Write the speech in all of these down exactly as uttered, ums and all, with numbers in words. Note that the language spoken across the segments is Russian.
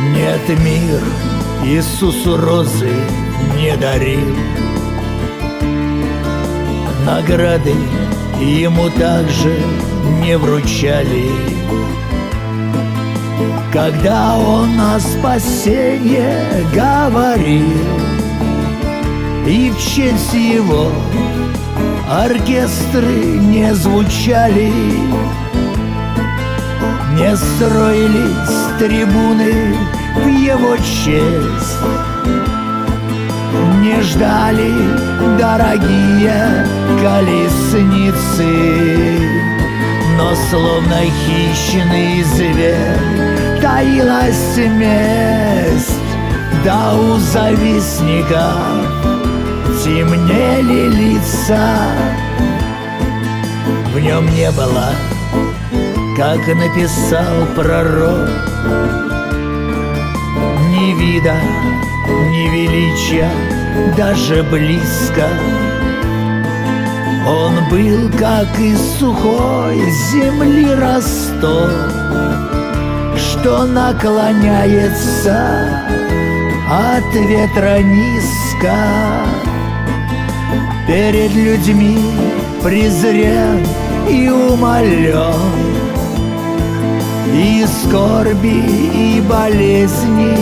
Нет, мир Иисусу розы не дарил, награды ему также не вручали. Когда он о спасении говорил, и в честь его оркестры не звучали, не строились трибуны в его честь, не ждали дорогие колесницы, но словно хищный зверь таилась месть, да у завистников темнели лица. В нем не было, как написал пророк, ни вида, ни величия, даже близко. Он был, как из сухой земли росток, что наклоняется от ветра низко. Перед людьми презрен и умолен, и скорби, и болезни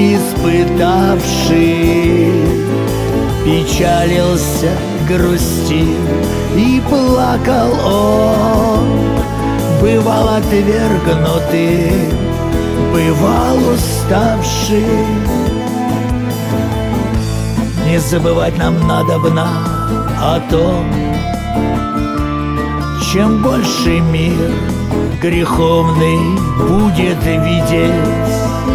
испытавший, печалился, грустил и плакал он. Бывал отвергнутый, бывал уставший. Не забывать нам надобно о том, чем больше мир греховный будет видеть.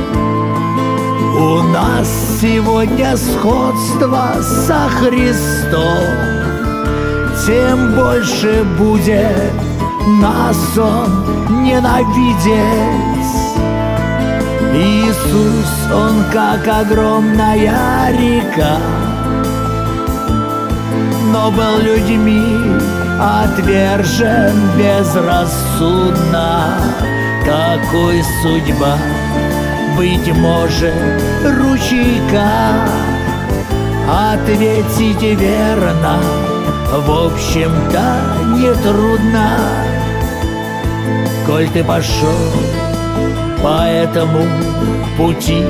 У нас сегодня сходство со Христом, тем больше будет нас Он ненавидеть. Иисус, Он как огромная река, но был людьми отвержен безрассудно. Какой судьба, быть может, ручейка? Ответить верно, в общем-то, нетрудно. Коль ты пошел по этому пути,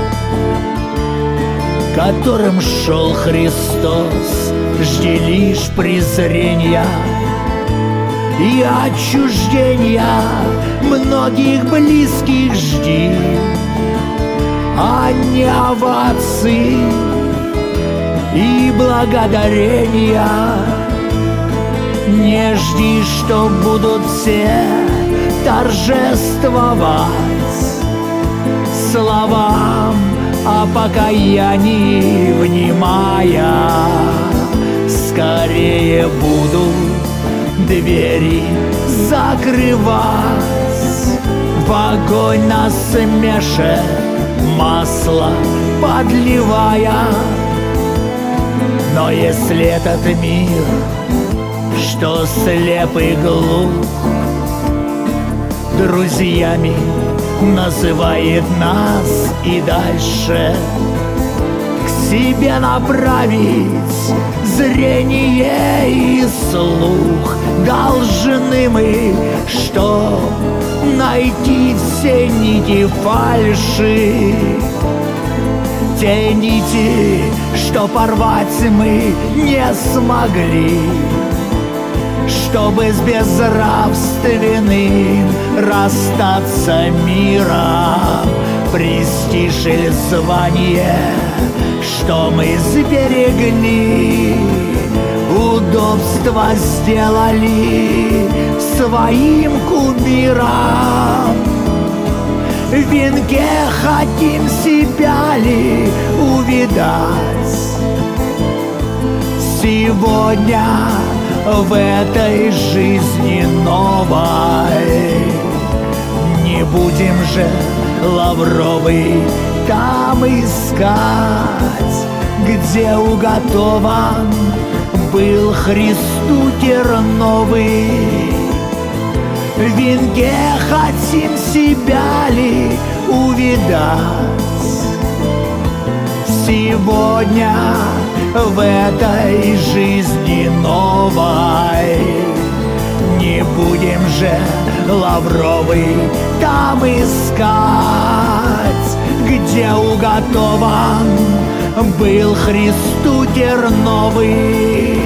которым шел Христос, жди лишь презрения и отчуждения многих близких жди, а не оваций и благодарения. Не жди, что будут все торжествовать словам о покаянии внимая. Скорее будут двери закрывать, в огонь насмешек масло подливая. Но если этот мир, что слеп и глух, друзьями называет нас и дальше к себе направить зрение и слух должны мы, что найти все нити фальши, те нити, что порвать мы не смогли, чтобы с безнравственным расстаться миром. Престиж или звание, что мы сберегли, удобство сделали своим кумиром. В венке хотим себя ли увидать сегодня в этой жизни новой? Не будем же лавровый там искать, где уготован был Христу терновый. в венке хотим себя ли увидать. Сегодня в этой жизни новой не будем же лавровый там искать, где уготован был Христу терновый.